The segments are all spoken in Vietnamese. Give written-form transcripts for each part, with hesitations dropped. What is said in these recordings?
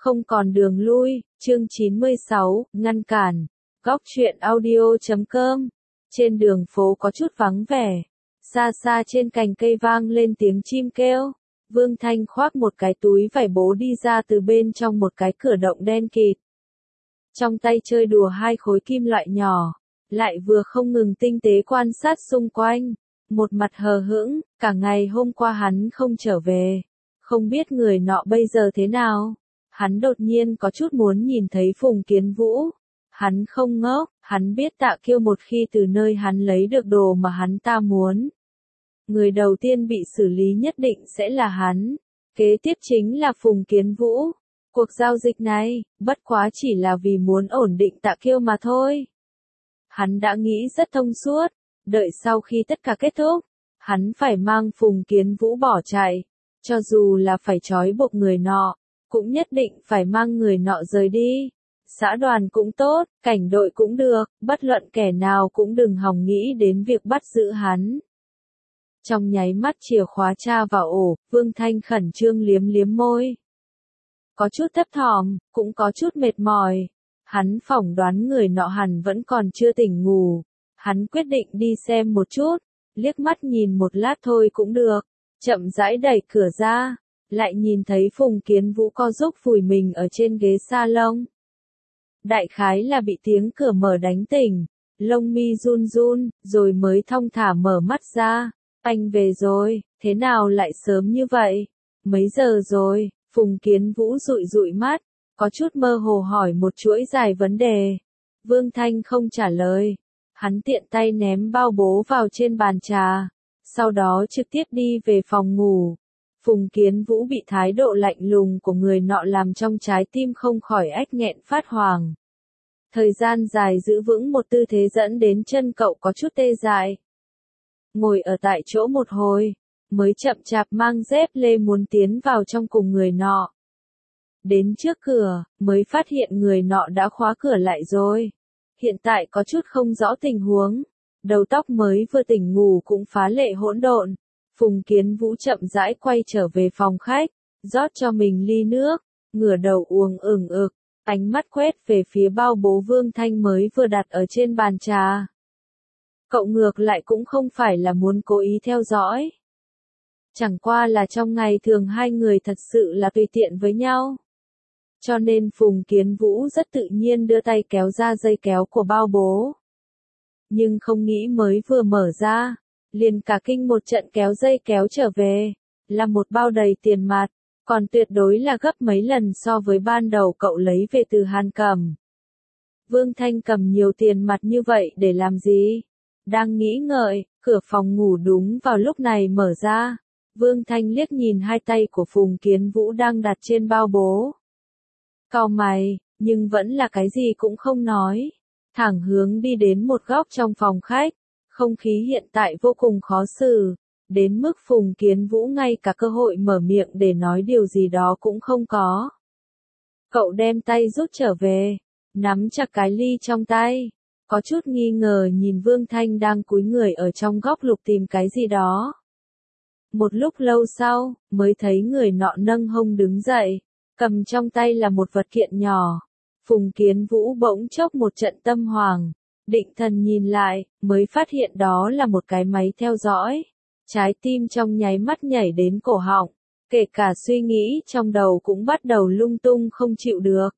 Không còn đường lui, chương 96, ngăn cản. Góc truyện audio.com. Trên đường phố có chút vắng vẻ. Xa xa trên cành cây vang lên tiếng chim kêu. Vương Thanh khoác một cái túi vải bố đi ra từ bên trong một cái cửa động đen kịt. Trong tay chơi đùa hai khối kim loại nhỏ, lại vừa không ngừng tinh tế quan sát xung quanh. Một mặt hờ hững, cả ngày hôm qua hắn không trở về. Không biết người nọ bây giờ thế nào. Hắn đột nhiên có chút muốn nhìn thấy Phùng Kiến Vũ. Hắn không ngốc, hắn biết Tạ Kiêu một khi từ nơi hắn lấy được đồ mà hắn ta muốn. Người đầu tiên bị xử lý nhất định sẽ là hắn. Kế tiếp chính là Phùng Kiến Vũ. Cuộc giao dịch này, bất quá chỉ là vì muốn ổn định Tạ Kiêu mà thôi. Hắn đã nghĩ rất thông suốt, đợi sau khi tất cả kết thúc, hắn phải mang Phùng Kiến Vũ bỏ chạy. Cho dù là phải trói buộc người nọ, cũng nhất định phải mang người nọ rời đi. Xã đoàn cũng tốt, cảnh đội cũng được, bất luận kẻ nào cũng đừng hòng nghĩ đến việc bắt giữ hắn. Trong nháy mắt chìa khóa tra vào ổ, Vương Thanh khẩn trương liếm liếm môi. Có chút thấp thỏm, cũng có chút mệt mỏi. Hắn phỏng đoán người nọ hẳn vẫn còn chưa tỉnh ngủ. Hắn quyết định đi xem một chút, liếc mắt nhìn một lát thôi cũng được. Chậm rãi đẩy cửa ra, lại nhìn thấy Phùng Kiến Vũ co giúp vùi mình ở trên ghế salon. Đại khái là bị tiếng cửa mở đánh tỉnh, lông mi run run, rồi mới thong thả mở mắt ra. Anh về rồi, thế nào lại sớm như vậy? Mấy giờ rồi? Phùng Kiến Vũ dụi dụi mắt, có chút mơ hồ hỏi một chuỗi dài vấn đề. Vương Thanh không trả lời. Hắn tiện tay ném bao bố vào trên bàn trà, sau đó trực tiếp đi về phòng ngủ. Phùng Kiến Vũ bị thái độ lạnh lùng của người nọ làm trong trái tim không khỏi ách nghẹn phát hoảng. Thời gian dài giữ vững một tư thế dẫn đến chân cậu có chút tê dại. Ngồi ở tại chỗ một hồi, mới chậm chạp mang dép lê muốn tiến vào trong cùng người nọ. Đến trước cửa, mới phát hiện người nọ đã khóa cửa lại rồi. Hiện tại có chút không rõ tình huống. Đầu tóc mới vừa tỉnh ngủ cũng phá lệ hỗn độn. Phùng Kiến Vũ chậm rãi quay trở về phòng khách, rót cho mình ly nước, ngửa đầu uống ửng ực, ánh mắt quét về phía bao bố Vương Thanh mới vừa đặt ở trên bàn trà. Cậu ngược lại cũng không phải là muốn cố ý theo dõi. Chẳng qua là trong ngày thường hai người thật sự là tùy tiện với nhau. Cho nên Phùng Kiến Vũ rất tự nhiên đưa tay kéo ra dây kéo của bao bố. Nhưng không nghĩ mới vừa mở ra, liền cả kinh một trận kéo dây kéo trở về, là một bao đầy tiền mặt, còn tuyệt đối là gấp mấy lần so với ban đầu cậu lấy về từ Hàn Cẩm. Vương Thanh cầm nhiều tiền mặt như vậy để làm gì? Đang nghĩ ngợi, cửa phòng ngủ đúng vào lúc này mở ra. Vương Thanh liếc nhìn hai tay của Phùng Kiến Vũ đang đặt trên bao bố. Cau mày, nhưng vẫn là cái gì cũng không nói. Thẳng hướng đi đến một góc trong phòng khách. Không khí hiện tại vô cùng khó xử. Đến mức Phùng Kiến Vũ ngay cả cơ hội mở miệng để nói điều gì đó cũng không có. Cậu đem tay rút trở về. Nắm chặt cái ly trong tay. Có chút nghi ngờ nhìn Vương Thanh đang cúi người ở trong góc lục tìm cái gì đó. Một lúc lâu sau, mới thấy người nọ nâng hông đứng dậy. Cầm trong tay là một vật kiện nhỏ. Phùng Kiến Vũ bỗng chốc một trận tâm hoàng. Định thần nhìn lại, mới phát hiện đó là một cái máy theo dõi. Trái tim trong nháy mắt nhảy đến cổ họng. Kể cả suy nghĩ trong đầu cũng bắt đầu lung tung không chịu được.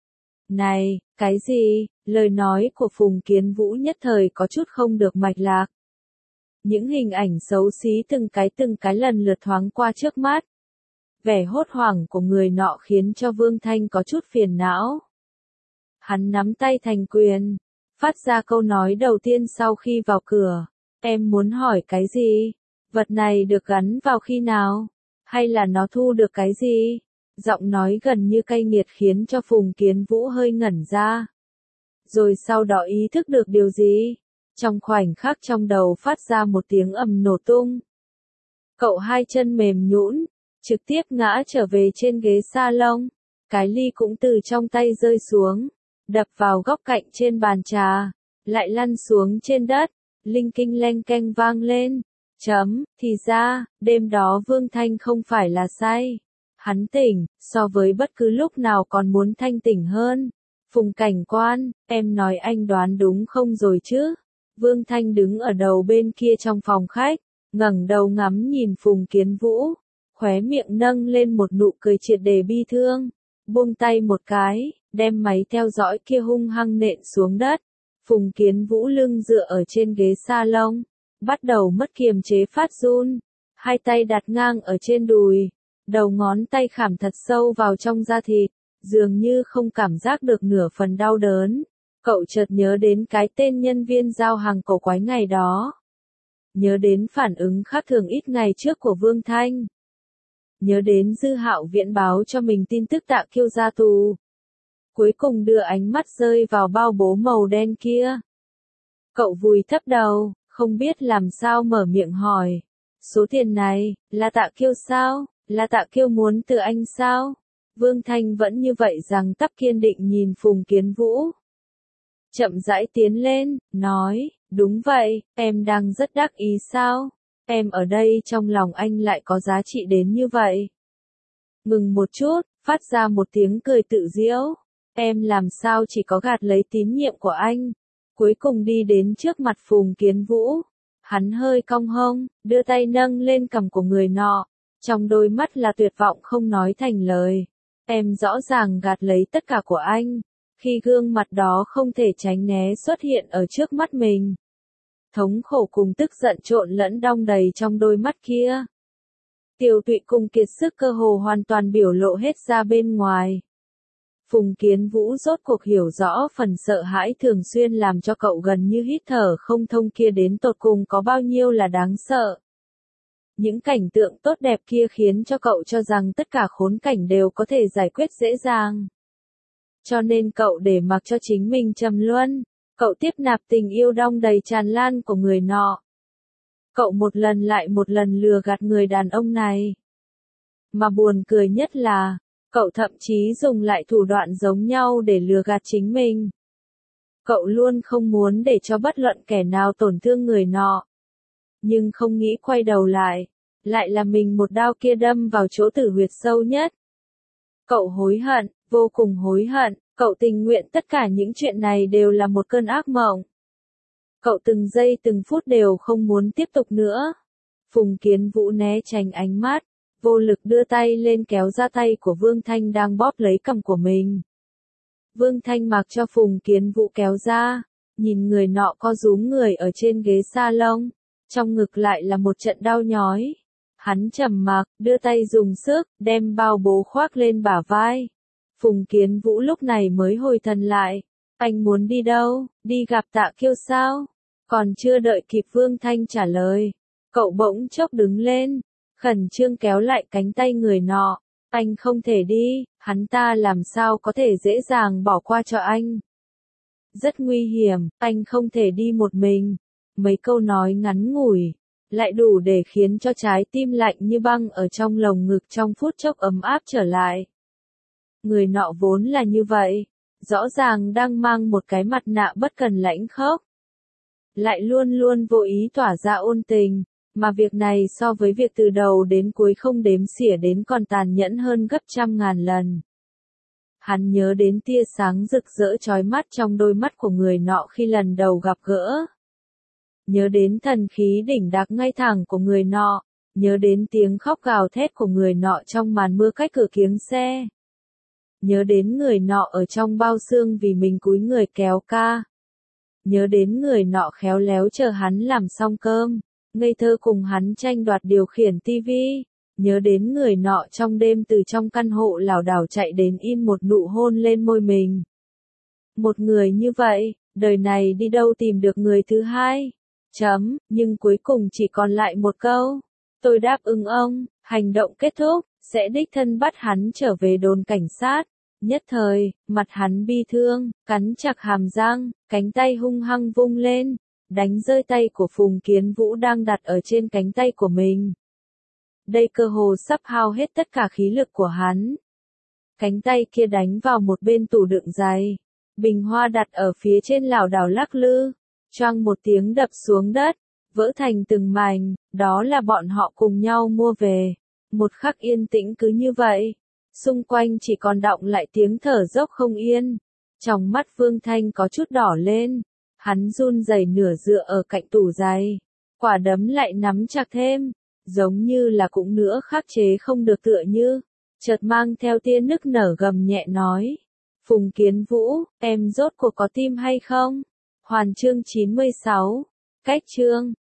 Này, cái gì? Lời nói của Phùng Kiến Vũ nhất thời có chút không được mạch lạc. Những hình ảnh xấu xí từng cái lần lượt thoáng qua trước mắt. Vẻ hốt hoảng của người nọ khiến cho Vương Thanh có chút phiền não. Hắn nắm tay thành quyền, phát ra câu nói đầu tiên sau khi vào cửa. Em muốn hỏi cái gì? Vật này được gắn vào khi nào? Hay là nó thu được cái gì? Giọng nói gần như cay nghiệt khiến cho Phùng Kiến Vũ hơi ngẩn ra. Rồi sau đó ý thức được điều gì? Trong khoảnh khắc trong đầu phát ra một tiếng ầm nổ tung. Cậu hai chân mềm nhũn, trực tiếp ngã trở về trên ghế salon. Cái ly cũng từ trong tay rơi xuống, đập vào góc cạnh trên bàn trà, lại lăn xuống trên đất, linh kinh leng keng vang lên. Thì ra, đêm đó Vương Thanh không phải là say. Hắn tỉnh, so với bất cứ lúc nào còn muốn thanh tỉnh hơn. Phùng cảnh quan, em nói anh đoán đúng không rồi chứ? Vương Thanh đứng ở đầu bên kia trong phòng khách, ngẩng đầu ngắm nhìn Phùng Kiến Vũ, khóe miệng nâng lên một nụ cười triệt để bi thương, buông tay một cái, đem máy theo dõi kia hung hăng nện xuống đất. Phùng Kiến Vũ lưng dựa ở trên ghế salon, bắt đầu mất kiềm chế phát run, hai tay đặt ngang ở trên đùi, đầu ngón tay khảm thật sâu vào trong da thịt, dường như không cảm giác được nửa phần đau đớn. Cậu chợt nhớ đến cái tên nhân viên giao hàng cổ quái ngày đó. Nhớ đến phản ứng khác thường ít ngày trước của Vương Thanh. Nhớ đến Dư Hạo Viễn báo cho mình tin tức Tạ Kiêu ra tù. Cuối cùng đưa ánh mắt rơi vào bao bố màu đen kia. Cậu vùi thấp đầu, không biết làm sao mở miệng hỏi. Số tiền này, là Tạ Kiêu sao? Là Tạ Kiêu muốn từ anh sao? Vương Thanh vẫn như vậy rằng tắp kiên định nhìn Phùng Kiến Vũ. Chậm rãi tiến lên, nói, đúng vậy, em đang rất đắc ý sao? Em ở đây trong lòng anh lại có giá trị đến như vậy. Ngừng một chút, phát ra một tiếng cười tự giễu. Em làm sao chỉ có gạt lấy tín nhiệm của anh. Cuối cùng đi đến trước mặt Phùng Kiến Vũ. Hắn hơi cong hông, đưa tay nâng lên cằm của người nọ. Trong đôi mắt là tuyệt vọng không nói thành lời. Em rõ ràng gạt lấy tất cả của anh. Khi gương mặt đó không thể tránh né xuất hiện ở trước mắt mình. Thống khổ cùng tức giận trộn lẫn đong đầy trong đôi mắt kia. Tiêu Tụy cùng kiệt sức cơ hồ hoàn toàn biểu lộ hết ra bên ngoài. Phùng Kiến Vũ rốt cuộc hiểu rõ phần sợ hãi thường xuyên làm cho cậu gần như hít thở không thông kia đến tột cùng có bao nhiêu là đáng sợ. Những cảnh tượng tốt đẹp kia khiến cho cậu cho rằng tất cả khốn cảnh đều có thể giải quyết dễ dàng. Cho nên cậu để mặc cho chính mình trầm luân, cậu tiếp nạp tình yêu đong đầy tràn lan của người nọ. Cậu một lần lại một lần lừa gạt người đàn ông này. Mà buồn cười nhất là, cậu thậm chí dùng lại thủ đoạn giống nhau để lừa gạt chính mình. Cậu luôn không muốn để cho bất luận kẻ nào tổn thương người nọ. Nhưng không nghĩ quay đầu lại là mình một đao kia đâm vào chỗ tử huyệt sâu nhất. Cậu hối hận, vô cùng hối hận, cậu tình nguyện tất cả những chuyện này đều là một cơn ác mộng. Cậu từng giây từng phút đều không muốn tiếp tục nữa. Phùng Kiến Vũ né tránh ánh mắt, vô lực đưa tay lên kéo ra tay của Vương Thanh đang bóp lấy cằm của mình. Vương Thanh mặc cho Phùng Kiến Vũ kéo ra, nhìn người nọ co rúm người ở trên ghế salon, trong ngực lại là một trận đau nhói. Hắn trầm mặc, đưa tay dùng sức, đem bao bố khoác lên bả vai. Phùng Kiến Vũ lúc này mới hồi thần lại. Anh muốn đi đâu, đi gặp Tạ Kiêu sao? Còn chưa đợi kịp Vương Thanh trả lời. Cậu bỗng chốc đứng lên, khẩn trương kéo lại cánh tay người nọ. Anh không thể đi, hắn ta làm sao có thể dễ dàng bỏ qua cho anh. Rất nguy hiểm, anh không thể đi một mình. Mấy câu nói ngắn ngủi, lại đủ để khiến cho trái tim lạnh như băng ở trong lồng ngực trong phút chốc ấm áp trở lại. Người nọ vốn là như vậy, rõ ràng đang mang một cái mặt nạ bất cần lãnh khốc. Lại luôn luôn vô ý tỏa ra ôn tình, mà việc này so với việc từ đầu đến cuối không đếm xỉa đến còn tàn nhẫn hơn gấp trăm ngàn lần. Hắn nhớ đến tia sáng rực rỡ chói mắt trong đôi mắt của người nọ khi lần đầu gặp gỡ. Nhớ đến thần khí đỉnh đạc ngay thẳng của người nọ, nhớ đến tiếng khóc gào thét của người nọ trong màn mưa cách cửa kiếng xe. Nhớ đến người nọ ở trong bao xương vì mình cúi người kéo ca. Nhớ đến người nọ khéo léo chờ hắn làm xong cơm, ngây thơ cùng hắn tranh đoạt điều khiển tivi. Nhớ đến người nọ trong đêm từ trong căn hộ lảo đảo chạy đến in một nụ hôn lên môi mình. Một người như vậy, đời này đi đâu tìm được người thứ hai? Nhưng cuối cùng chỉ còn lại một câu. Tôi đáp ứng ông, hành động kết thúc, sẽ đích thân bắt hắn trở về đồn cảnh sát. Nhất thời, mặt hắn bi thương, cắn chặt hàm răng, cánh tay hung hăng vung lên, đánh rơi tay của Phùng Kiến Vũ đang đặt ở trên cánh tay của mình. Đây cơ hồ sắp hao hết tất cả khí lực của hắn. Cánh tay kia đánh vào một bên tủ đựng giày. Bình hoa đặt ở phía trên lảo đảo lắc lư. Choang một tiếng đập xuống đất, vỡ thành từng mảnh, đó là bọn họ cùng nhau mua về. Một khắc yên tĩnh cứ như vậy. Xung quanh chỉ còn đọng lại tiếng thở dốc không yên. Trong mắt Vương Thanh có chút đỏ lên. Hắn run rẩy nửa dựa ở cạnh tủ giày. Quả đấm lại nắm chặt thêm. Giống như là cũng nữa khắc chế không được tựa như. Chợt mang theo tia nức nở gầm nhẹ nói. Phùng Kiến Vũ, em rốt cuộc có tim hay không? Hoàn chương 96. Cách chương.